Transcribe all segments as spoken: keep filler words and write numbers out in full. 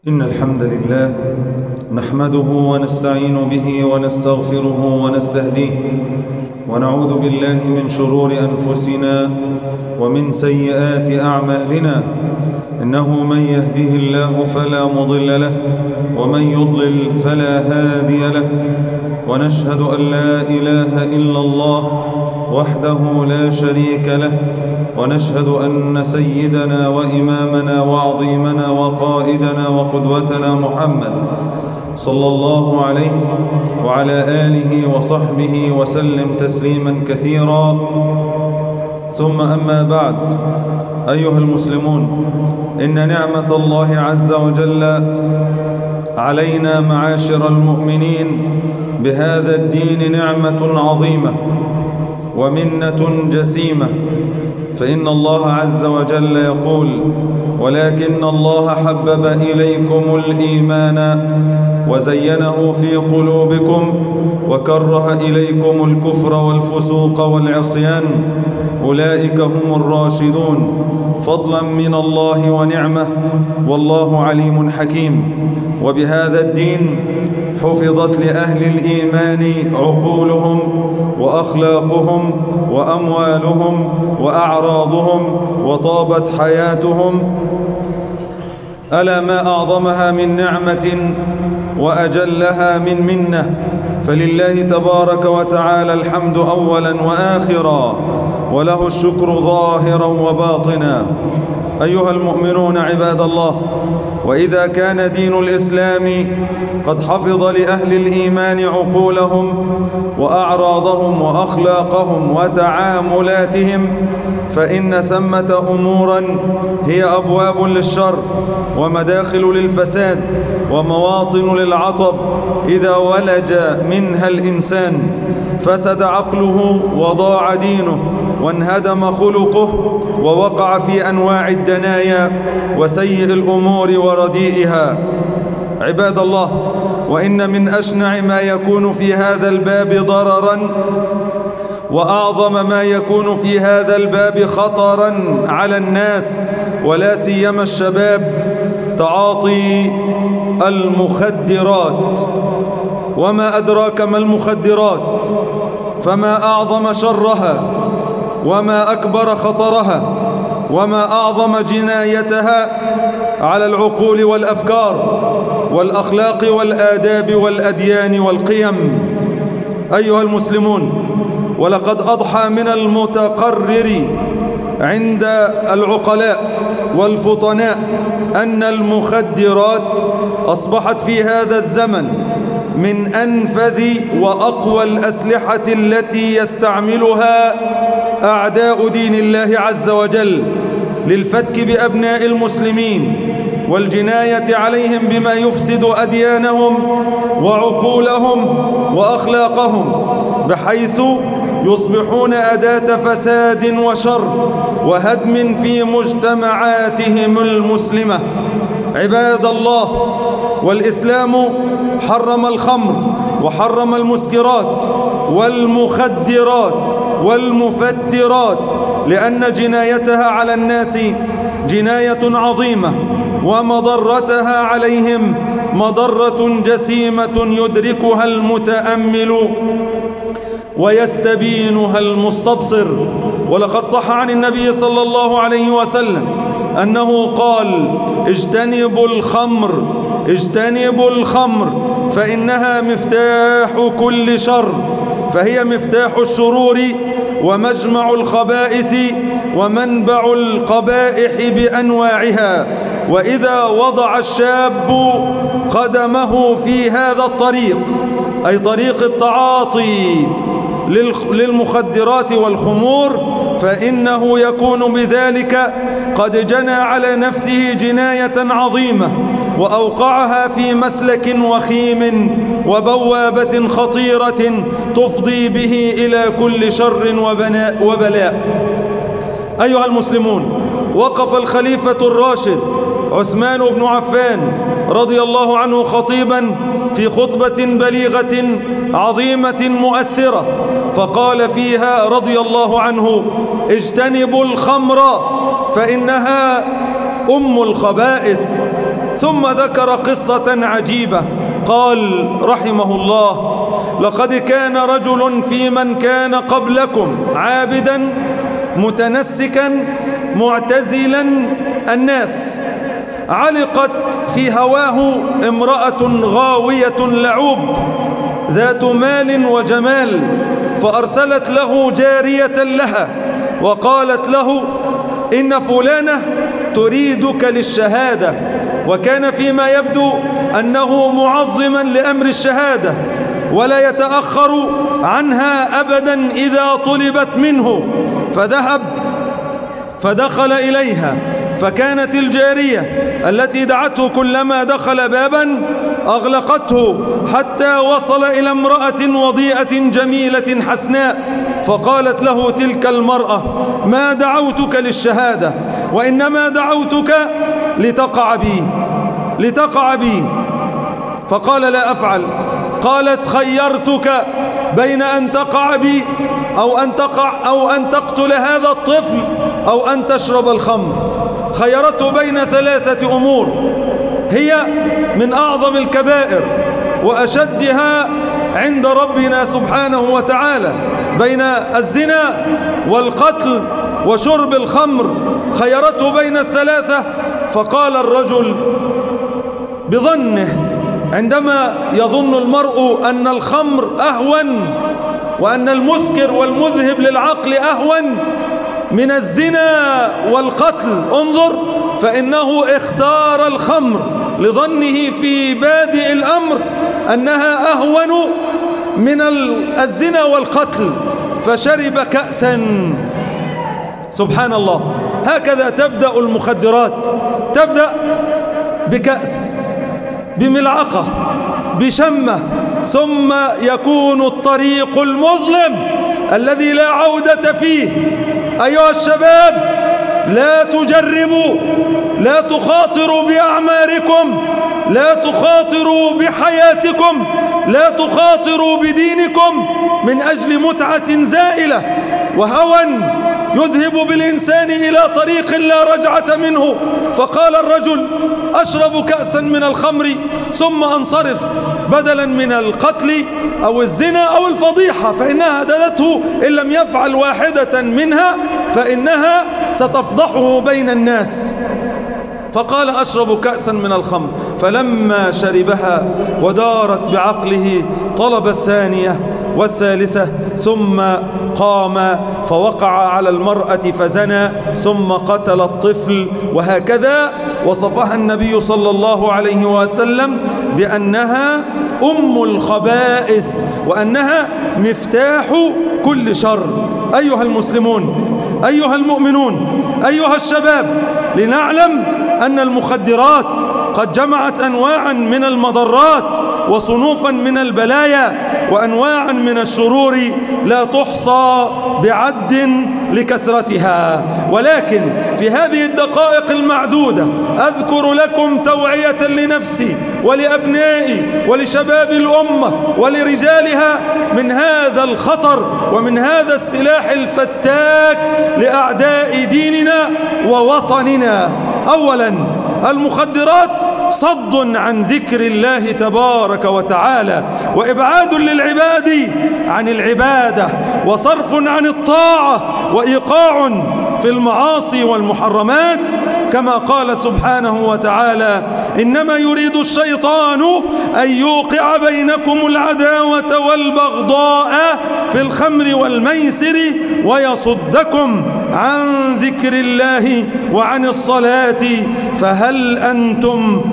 إن الحمد لله نحمده ونستعين به ونستغفره ونستهديه ونعوذ بالله من شرور أنفسنا ومن سيئات أعمالنا. إنه من يهده الله فلا مضل له ومن يضلل فلا هادي له، ونشهد أن لا إله إلا الله وحده لا شريك له، ونشهد أن سيدنا وإمامنا وعظيمنا وقائدنا وقدوتنا محمد صلى الله عليه وعلى آله وصحبه وسلم تسليما كثيرا. ثم أما بعد، أيها المسلمون، إن نعمة الله عز وجل علينا معاشر المؤمنين بهذا الدين نعمة عظيمة ومنة جسيمة. فإن الله عز وجل يقول: ولكن الله حبب إليكم الإيمان وزينه في قلوبكم وكره إليكم الكفر والفسوق والعصيان، أولئك هم الراشدون، فضلا من الله ونعمة، والله عليم حكيم. وبهذا الدين حفظت لأهل الإيمان عقولهم وأخلاقهم وأموالهم وأعراضهم وطابت حياتهم. ألا ما أعظمها من نعمة وأجلها من منة، فلله تبارك وتعالى الحمد أولا وآخرا، وله الشكر ظاهرا وباطنا. أيها المؤمنون عباد الله، وإذا كان دين الإسلام قد حفظ لأهل الإيمان عقولهم وأعراضهم وأخلاقهم وتعاملاتهم، فإن ثمة أمورا هي أبواب للشر ومداخل للفساد ومواطن للعطب. إذا ولج منها الإنسان فسد عقله وضاع دينه وانهدم خلقه ووقع في أنواع الدنايا وسيء الأمور ورديئها. عباد الله، وإن من أشنع ما يكون في هذا الباب ضررا وأعظم ما يكون في هذا الباب خطرا على الناس ولا سيما الشباب تعاطي المخدرات. وما أدراك ما المخدرات؟ فما أعظم شرها وما أكبر خطرها وما أعظم جنايتها على العقول والأفكار والأخلاق والآداب والأديان والقيم. أيها المسلمون، ولقد أضحى من المتقرر عند العقلاء والفطناء أن المخدرات أصبحت في هذا الزمن من أنفذ وأقوى الأسلحة التي يستعملها أعداء دين الله عز وجل للفتك بأبناء المسلمين والجناية عليهم بما يفسد أديانهم وعقولهم وأخلاقهم، بحيث يصبحون أداة فساد وشر وهدم في مجتمعاتهم المسلمة. عباد الله، والإسلام حرم الخمر وحرم المسكرات والمخدرات والمفترات، لأن جنايتها على الناس جناية عظيمة ومضرتها عليهم مضرة جسيمة يدركها المتأمل ويستبينها المستبصر. ولقد صح عن النبي صلى الله عليه وسلم أنه قال: اجتنبوا الخمر اجتنبوا الخمر فإنها مفتاح كل شر، فهي مفتاح الشرور ومجمع الخبائث ومنبع القبائح بأنواعها. وإذا وضع الشاب قدمه في هذا الطريق، أي طريق التعاطي للمخدرات والخمور، فإنه يكون بذلك قد جنى على نفسه جناية عظيمة وأوقعها في مسلك وخيم وبوابة خطيرة تفضي به إلى كل شر وبلاء. أيها المسلمون، وقف الخليفة الراشد عثمان بن عفان رضي الله عنه خطيبا في خطبة بليغة عظيمة مؤثرة، فقال فيها رضي الله عنه: اجتنبوا الخمر فإنها أم الخبائث. ثم ذكر قصة عجيبة قال رحمه الله: لقد كان رجل في من كان قبلكم عابدا متنسكا معتزلا الناس، علقت في هواه امرأة غاوية لعوب ذات مال وجمال، فأرسلت له جارية لها وقالت له: إن فلانة تريدك للشهادة. وكان فيما يبدو أنه معظما لأمر الشهادة ولا يتأخر عنها أبدا إذا طلبت منه، فذهب فدخل إليها، فكانت الجارية التي دعته كلما دخل بابا أغلقته حتى وصل إلى امرأة وضيئة جميلة حسناء، فقالت له تلك المرأة: ما دعوتك للشهادة، وإنما دعوتك لتقع بي لتقع بي فقال: لا أفعل. قالت: خيرتك بين أن تقع بي أو أن تقع أو أن تقتل هذا الطفل أو أن تشرب الخمر. خيرته بين ثلاثة أمور هي من أعظم الكبائر وأشدها عند ربنا سبحانه وتعالى، بين الزنا والقتل وشرب الخمر. خيرته بين الثلاثة، فقال الرجل بظنه عندما يظن المرء أن الخمر أهون وأن المسكر والمذهب للعقل أهون من الزنا والقتل، انظر، فإنه اختار الخمر لظنه في بادئ الأمر أنها أهون من الزنا والقتل، فشرب كأسا. سبحان الله، هكذا تبدأ المخدرات، تبدأ بكأس، بملعقة، بشمة، ثم يكون الطريق المظلم الذي لا عودة فيه. أيها الشباب، لا تجربوا، لا تخاطروا بأعماركم، لا تخاطروا بحياتكم، لا تخاطروا بدينكم من أجل متعة زائلة وهوى يذهب بالإنسان إلى طريق لا رجعة منه. فقال الرجل: أشرب كأسا من الخمر ثم أنصرف بدلا من القتل أو الزنا أو الفضيحة، فإنها هددته إن لم يفعل واحدة منها فإنها ستفضحه بين الناس. فقال: أشرب كأسا من الخمر. فلما شربها ودارت بعقله طلب الثانية والثالثة، ثم قام فوقع على المرأة فزنى، ثم قتل الطفل. وهكذا وصفها النبي صلى الله عليه وسلم بأنها أم الخبائث وأنها مفتاح كل شر. أيها المسلمون، أيها المؤمنون، أيها الشباب، لنعلم أن المخدرات قد جمعت أنواعا من المضرات وصنوفا من البلايا وأنواعا من الشرور لا تحصى بعد لكثرتها. ولكن في هذه الدقائق المعدودة أذكر لكم توعية لنفسي ولأبنائي ولشباب الأمة ولرجالها من هذا الخطر ومن هذا السلاح الفتاك لأعداء ديننا ووطننا. أولا، المخدرات صد عن ذكر الله تبارك وتعالى وإبعاد للعباد عن العبادة وصرف عن الطاعة وإيقاع في المعاصي والمحرمات، كما قال سبحانه وتعالى: إنما يريد الشيطان أن يوقع بينكم العداوة والبغضاء في الخمر والميسر ويصدكم عن ذكر الله وعن الصلاة فهل أنتم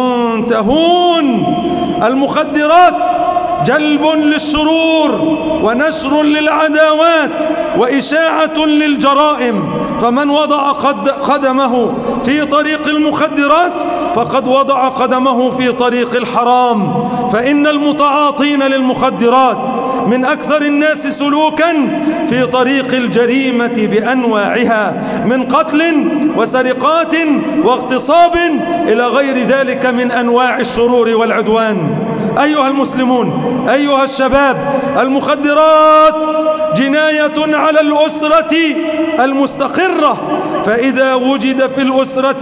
منتهون. المخدرات جلب للشرور ونشر للعداوات وإشاعة للجرائم، فمن وضع قدمه في طريق المخدرات فقد وضع قدمه في طريق الحرام. فإن المتعاطين للمخدرات من أكثر الناس سلوكا في طريق الجريمة بأنواعها من قتل وسرقات واغتصاب إلى غير ذلك من أنواع الشرور والعدوان. أيها المسلمون، أيها الشباب، المخدرات جناية على الأسرة المستقرة، فإذا وجد في الأسرة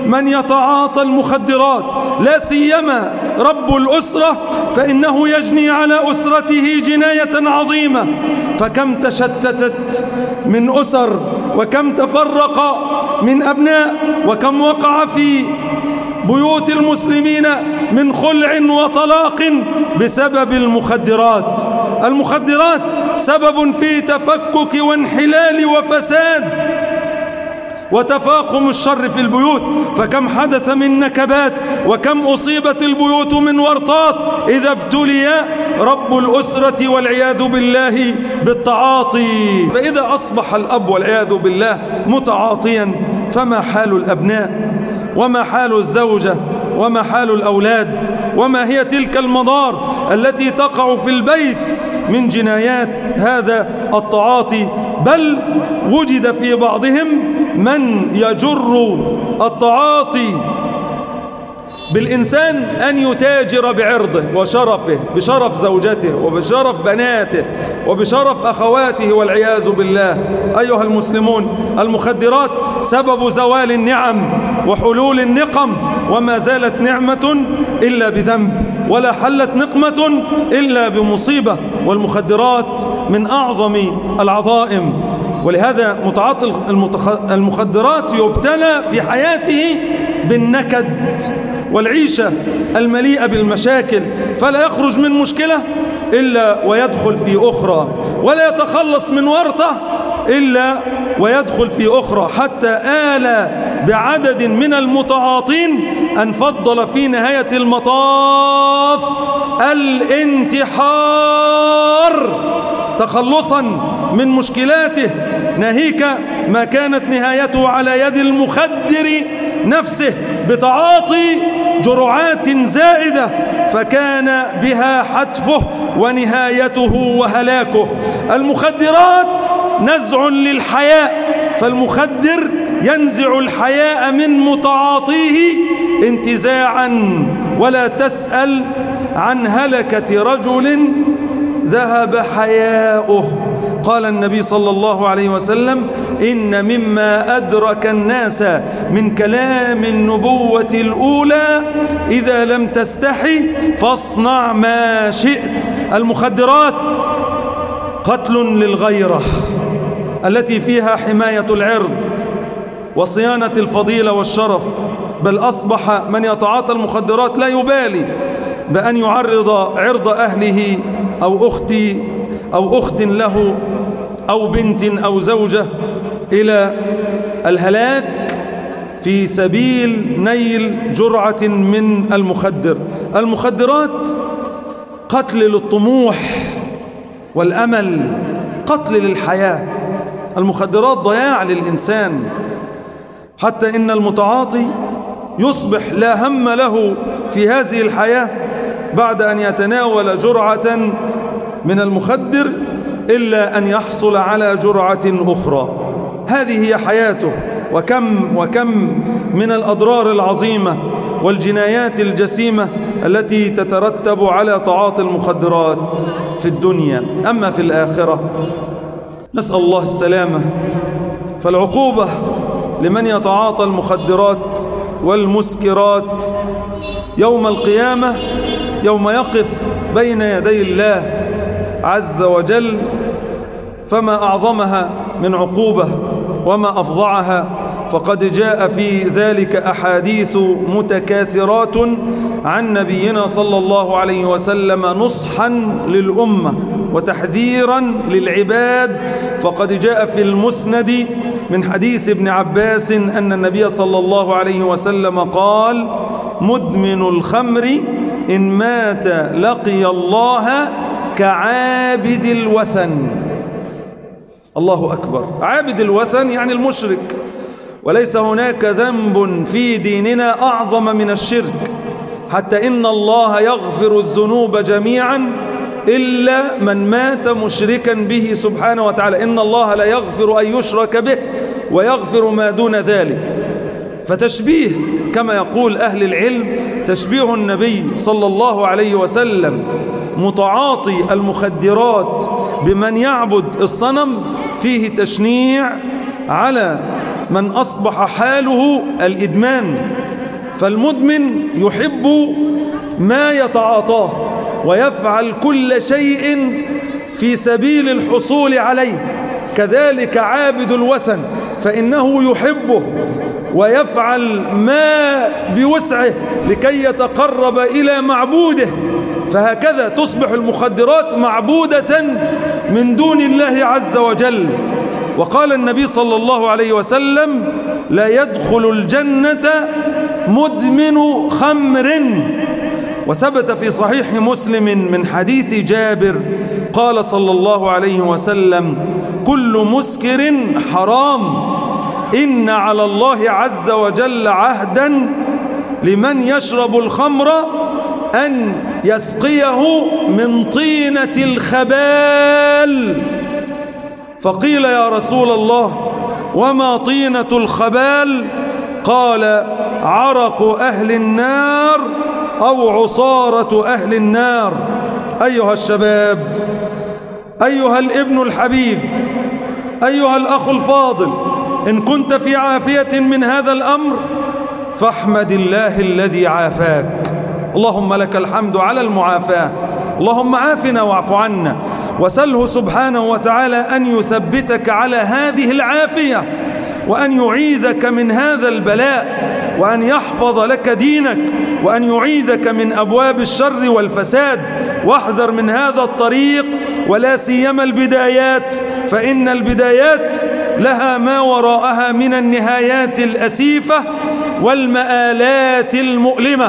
من يتعاطى المخدرات لا سيما رب الأسرة فإنه يجني على أسرته جناية عظيمة. فكم تشتتت من أسر، وكم تفرق من أبناء، وكم وقع في بيوت المسلمين من خلع وطلاق بسبب المخدرات. المخدرات سبب في تفكك وانحلال وفساد وتفاقم الشر في البيوت. فكم حدث من نكبات، وكم أصيبت البيوت من ورطات إذا ابتلي رب الأسرة والعياذ بالله بالتعاطي. فإذا أصبح الأب والعياذ بالله متعاطيا فما حال الأبناء، وما حال الزوجة، وما حال الأولاد، وما هي تلك المضار التي تقع في البيت من جنايات هذا التعاطي. بل وجد في بعضهم من يجر التعاطي بالإنسان أن يتاجر بعرضه وشرفه، بشرف زوجته وبشرف بناته وبشرف أخواته والعياذ بالله. أيها المسلمون، المخدرات سبب زوال النعم وحلول النقم، وما زالت نعمة إلا بذنب، ولا حلت نقمة إلا بمصيبة. والمخدرات من أعظم العظائم، ولهذا متعاطي المخدرات يبتلى في حياته بالنكد والعيشة المليئة بالمشاكل، فلا يخرج من مشكلة إلا ويدخل في أخرى، ولا يتخلص من ورطة إلا ويدخل في أخرى، حتى آل بعدد من المتعاطين أن فضل في نهاية المطاف الانتحار تخلصا من مشكلاته، ناهيك ما كانت نهايته على يد المخدر نفسه بتعاطي جرعات زائدة، فكان بها حتفه ونهايته وهلاكه. المخدرات نزع للحياء، فالمخدر ينزع الحياء من متعاطيه انتزاعا. ولا تسأل عن هلكة رجل ذهب حياؤه. قال النبي صلى الله عليه وسلم: إن مما أدرك الناس من كلام النبوة الأولى إذا لم تستحي فاصنع ما شئت. المخدرات قتل للغيرة التي فيها حماية العرض وصيانة الفضيلة والشرف، بل أصبح من يتعاطى المخدرات لا يبالي بأن يعرض عرض أهله أو أختي أو أخت له أو بنت أو زوجة إلى الهلاك في سبيل نيل جرعة من المخدر. المخدرات قتل للطموح والأمل، قتل للحياة. المخدرات ضياع للإنسان، حتى إن المتعاطي يصبح لا هم له في هذه الحياة بعد أن يتناول جرعة من المخدر إلا أن يحصل على جرعة أخرى. هذه هي حياته. وكم وكم من الأضرار العظيمة والجنايات الجسيمة التي تترتب على تعاطي المخدرات في الدنيا. أما في الآخرة نسأل الله السلامة، فالعقوبة لمن يتعاطى المخدرات والمسكرات يوم القيامة، يوم يقف بين يدي الله عز وجل، فما أعظمها من عقوبة وما أفظعها. فقد جاء في ذلك أحاديث متكاثرات عن نبينا صلى الله عليه وسلم نصحا للأمة وتحذيرا للعباد. فقد جاء في المسند من حديث ابن عباس أن النبي صلى الله عليه وسلم قال: مدمن الخمر إن مات لقي الله كعابد الوثن. الله أكبر. عابد الوثن يعني المشرك، وليس هناك ذنب في ديننا أعظم من الشرك، حتى إن الله يغفر الذنوب جميعا إلا من مات مشركا به سبحانه وتعالى. إن الله لا يغفر أن يشرك به ويغفر ما دون ذلك. فتشبيه كما يقول أهل العلم، تشبيه النبي صلى الله عليه وسلم متعاطي المخدرات بمن يعبد الصنم فيه تشنيع على من أصبح حاله الإدمان، فالمدمن يحب ما يتعاطاه ويفعل كل شيء في سبيل الحصول عليه. كذلك عابد الوثن فإنه يحبه ويفعل ما بوسعه لكي يتقرب إلى معبوده. فهكذا تصبح المخدرات معبودة من دون الله عز وجل. وقال النبي صلى الله عليه وسلم: لا يدخل الجنة مدمن خمر. وثبت في صحيح مسلم من حديث جابر قال صلى الله عليه وسلم: كل مسكر حرام، إن على الله عز وجل عهدا لمن يشرب الخمر أن يسقيه من طينة الخبال. فقيل: يا رسول الله وما طينة الخبال؟ قال: عرق أهل النار أو عصارة أهل النار. أيها الشباب، أيها الابن الحبيب، أيها الأخ الفاضل، إن كنت في عافية من هذا الأمر فاحمد الله الذي عافاك. اللهم لك الحمد على المعافاة. اللهم عافنا واعف عنا، وسله سبحانه وتعالى أن يثبتك على هذه العافية، وأن يعيذك من هذا البلاء، وأن يحفظ لك دينك، وأن يعيذك من أبواب الشر والفساد. واحذر من هذا الطريق، ولا سيما البدايات، فإن البدايات لها ما وراءها من النهايات الأسيفة والمآلات المؤلمة.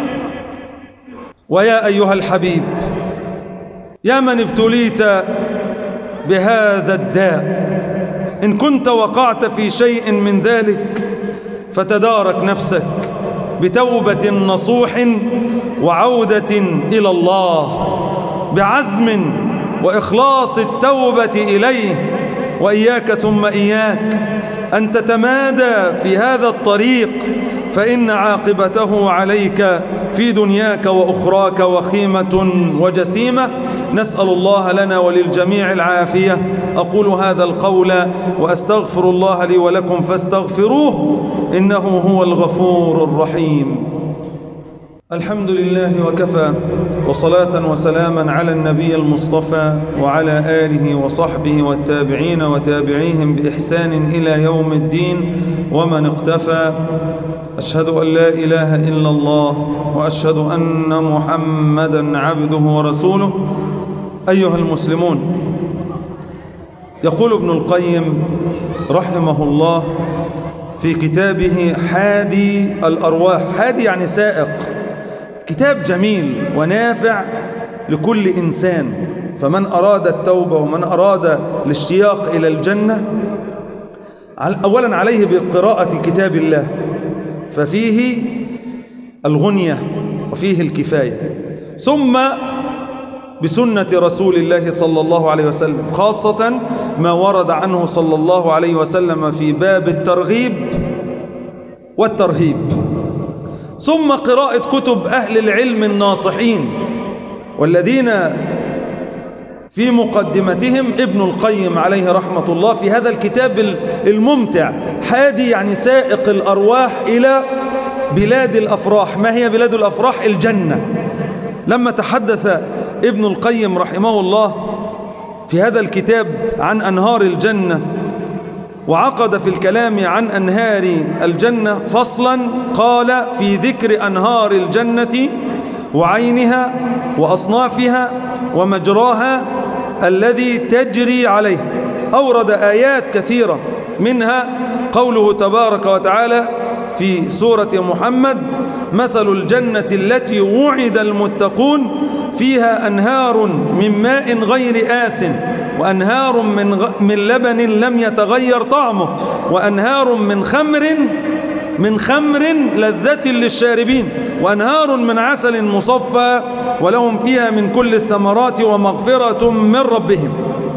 ويا أيها الحبيب، يا من ابتليت بهذا الداء، إن كنت وقعت في شيء من ذلك فتدارك نفسك بتوبة نصوح وعودة إلى الله، بعزم وإخلاص التوبة إليه. وإياك ثم إياك أن تتمادى في هذا الطريق، فإن عاقبته عليك في دنياك وأخراك وخيمة وجسيمة. نسأل الله لنا وللجميع العافية. أقول هذا القول وأستغفر الله لي ولكم فاستغفروه إنه هو الغفور الرحيم. الحمد لله وكفى، وصلاة وسلاما على النبي المصطفى وعلى آله وصحبه والتابعين وتابعيهم بإحسان إلى يوم الدين ومن اقتفى. أشهد أن لا إله إلا الله وأشهد أن محمدا عبده ورسوله. أيها المسلمون، يقول ابن القيم رحمه الله في كتابه حادي الأرواح، حادي يعني سائق، كتاب جميل ونافع لكل إنسان. فمن أراد التوبة ومن أراد الاشتياق إلى الجنة، أولا عليه بقراءة كتاب الله، ففيه الغنية وفيه الكفاية، ثم بسنة رسول الله صلى الله عليه وسلم، خاصة ما ورد عنه صلى الله عليه وسلم في باب الترغيب والترهيب، ثم قراءة كتب أهل العلم الناصحين، والذين في مقدمتهم ابن القيم عليه رحمة الله في هذا الكتاب الممتع. حادي يعني سائق الأرواح إلى بلاد الأفراح. ما هي بلاد الأفراح؟ الجنة. لما تحدث ابن القيم رحمه الله في هذا الكتاب عن أنهار الجنة، وعقد في الكلام عن أنهار الجنة فصلا، قال في ذكر أنهار الجنة وعينها وأصنافها ومجراها الذي تجري عليه. أورد آيات كثيرة، منها قوله تبارك وتعالى في سورة محمد: مثل الجنة التي وعد المتقون فيها أنهار من ماء غير آس، وأنهار من, غ... من لبن لم يتغير طعمه، وأنهار من خمر من خمر لذة للشاربين، وأنهار من عسل مصفى، ولهم فيها من كل الثمرات ومغفرة من ربهم.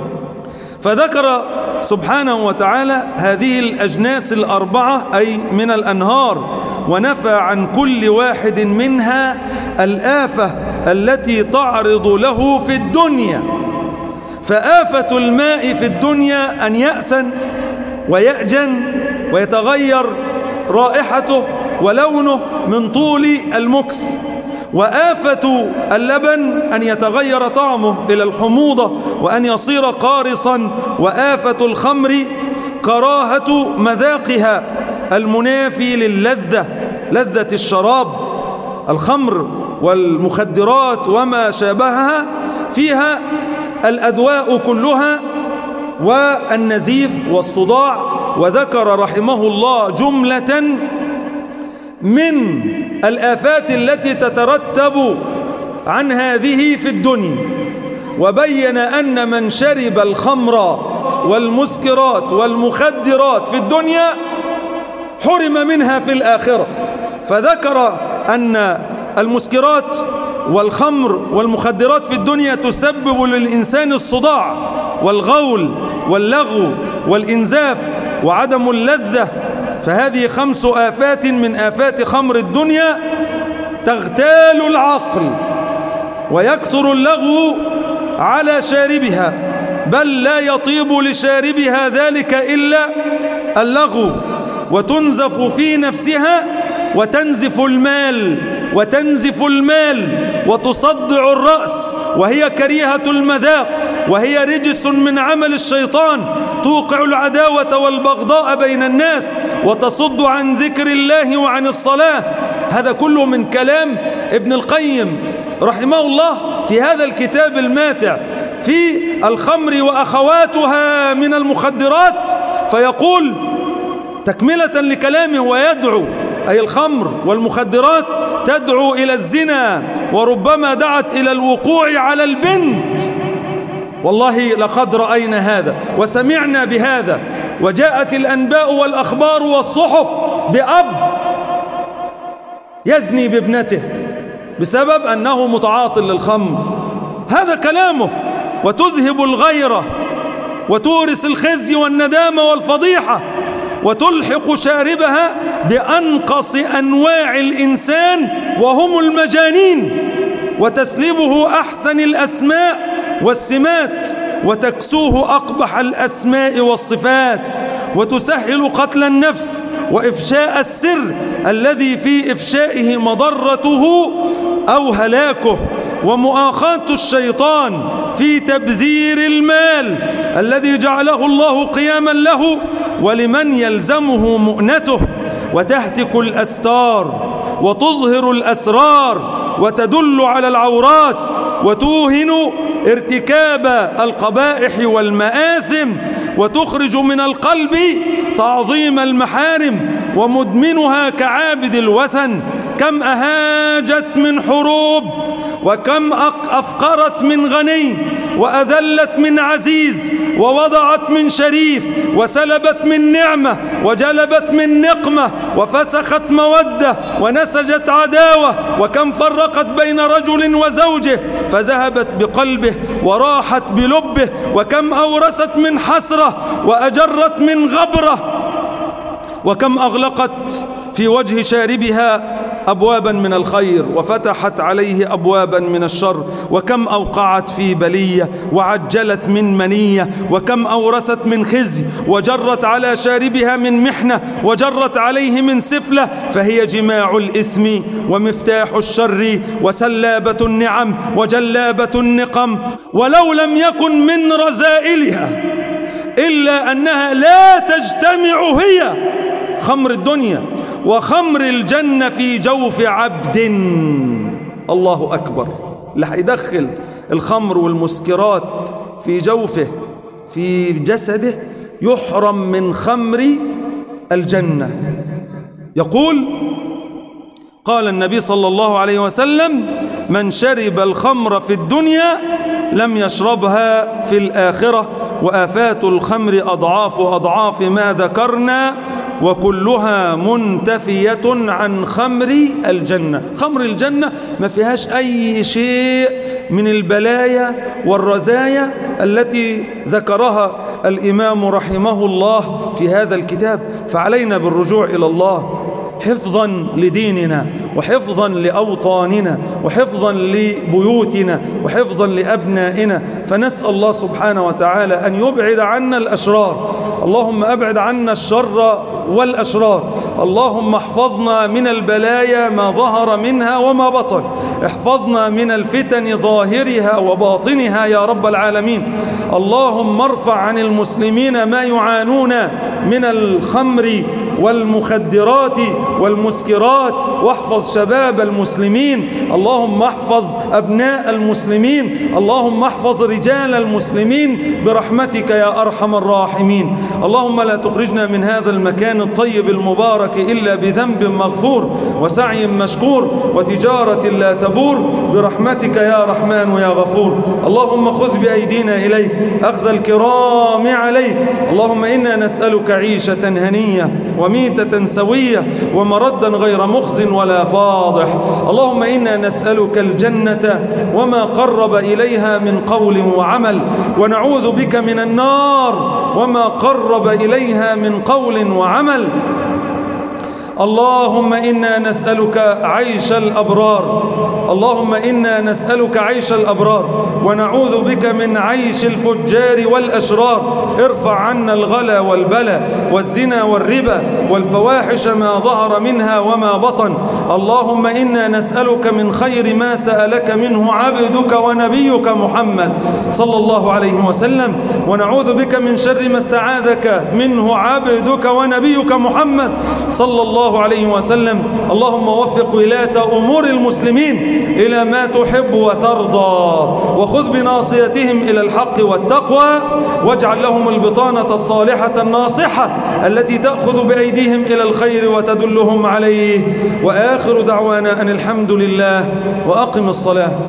فذكر سبحانه وتعالى هذه الأجناس الأربعة أي من الأنهار، ونفى عن كل واحد منها الآفة التي تعرض له في الدنيا. فآفة الماء في الدنيا أن يأسن ويأجن ويتغير رائحته ولونه من طول المكث. وآفة اللبن أن يتغير طعمه إلى الحموضة وأن يصير قارصا. وآفة الخمر كراهة مذاقها المنافي للذة، لذة الشراب. الخمر والمخدرات وما شابهها فيها الأدواء كلها والنزيف والصداع. وذكر رحمه الله جملة من الآفات التي تترتب عن هذه في الدنيا، وبين أن من شرب الخمرات والمسكرات والمخدرات في الدنيا حرم منها في الآخرة. فذكر أن المسكرات والخمر والمخدرات في الدنيا تسبب للإنسان الصداع والغول واللغو والإنزاف وعدم اللذة. فهذه خمس آفات من آفات خمر الدنيا تغتال العقل ويكثر اللغو على شاربها، بل لا يطيب لشاربها ذلك إلا اللغو، وتنزف في نفسها وتنزف المال وتنزف المال وتصدع الرأس، وهي كريهة المذاق، وهي رجس من عمل الشيطان، توقع العداوة والبغضاء بين الناس وتصد عن ذكر الله وعن الصلاة. هذا كله من كلام ابن القيم رحمه الله في هذا الكتاب الماتع في الخمر وأخواتها من المخدرات. فيقول تكملة لكلامه ويدعو، أي الخمر والمخدرات تدعو إلى الزنا، وربما دعت إلى الوقوع على البنت. والله لقد رأينا هذا وسمعنا بهذا، وجاءت الأنباء والأخبار والصحف بأب يزني بابنته بسبب أنه متعاطل للخمر. هذا كلامه، وتذهب الغيرة وتورث الخزي والندامة والفضيحة، وتلحق شاربها بأنقص أنواع الإنسان وهم المجانين، وتسلبه أحسن الأسماء والسمات، وتكسوه أقبح الأسماء والصفات، وتسهل قتل النفس وإفشاء السر الذي في إفشائه مضرته أو هلاكه، ومؤاخاة الشيطان في تبذير المال الذي جعله الله قياما له ولمن يلزمه مؤنته، وتهتك الأستار وتظهر الأسرار وتدل على العورات، وتوهن ارتكاب القبائح والمآثم، وتخرج من القلب تعظيم المحارم، ومدمنها كعابد الوثن. كم أهاجت من حروب، وكم أفقرت من غني، وأذلت من عزيز، ووضعت من شريف، وسلبت من نعمة، وجلبت من نقمة، وفسخت مودة، ونسجت عداوة. وكم فرقت بين رجل وزوجه فذهبت بقلبه وراحت بلبه، وكم أورثت من حسرة وأجرت من غبرة، وكم أغلقت في وجه شاربها أبوابا من الخير وفتحت عليه أبوابا من الشر، وكم أوقعت في بلية وعجلت من منية، وكم أورثت من خزي وجرت على شاربها من محنة وجرت عليه من سفلة. فهي جماع الإثم ومفتاح الشر وسلابة النعم وجلابة النقم. ولو لم يكن من رذائلها إلا أنها لا تجتمع هي خمر الدنيا وخمر الجنة في جوف عبد. الله أكبر. اللي هيدخل الخمر والمسكرات في جوفه في جسده يحرم من خمر الجنة. يقول قال النبي صلى الله عليه وسلم: من شرب الخمر في الدنيا لم يشربها في الآخرة. وآفات الخمر أضعاف أضعاف ما ذكرنا، وكلها منتفية عن خمر الجنة. خمر الجنة ما فيهاش أي شيء من البلايا والرزايا التي ذكرها الإمام رحمه الله في هذا الكتاب. فعلينا بالرجوع إلى الله حفظا لديننا، وحفظا لأوطاننا، وحفظا لبيوتنا، وحفظا لأبنائنا. فنسأل الله سبحانه وتعالى أن يبعد عنا الأشرار. اللهم أبعد عنا الشر والأشرار. اللهم احفظنا من البلايا ما ظهر منها وما بطن، احفظنا من الفتن ظاهرها وباطنها يا رب العالمين. اللهم ارفع عن المسلمين ما يعانون من الخمر والمخدرات والمسكرات، واحفظ شباب المسلمين، اللهم احفظ أبناء المسلمين، اللهم احفظ رجال المسلمين برحمتك يا أرحم الراحمين. اللهم لا تخرجنا من هذا المكان الطيب المبارك إلا بذنب مغفور وسعي مشكور وتجارة لا تبور برحمتك يا رحمن يا غفور. اللهم خذ بأيدينا إليك أخذ الكرام عليك. اللهم إنا نسألك عيشة هنية وميتة سوية ومردا غير مخز ولا فاضح. اللهم إنا نسألك الجنة وما قرب إليها من قول وعمل، ونعوذ بك من النار وما قرب إليها من قول وعمل. اللهم إنا نسألك عيش الأبرار، اللهم إنا نسألك عيش الأبرار ونعوذ بك من عيش الفجار والأشرار. ارفع عنا الغلا والبلا والزنا والربا والفواحش ما ظهر منها وما بطن. اللهم إنا نسألك من خير ما سألك منه عبدك ونبيك محمد صلى الله عليه وسلم، ونعوذ بك من شر ما استعاذك منه عبدك ونبيك محمد صلى الله عليه وسلم. اللهم وفق ولاة أمور المسلمين إلى ما تحب وترضى، وخذ بناصيتهم إلى الحق والتقوى، واجعل لهم البطانة الصالحة الناصحة التي تأخذ بأيديهم إلى الخير وتدلهم عليه. وآخر دعوانا أن الحمد لله، وأقم الصلاة.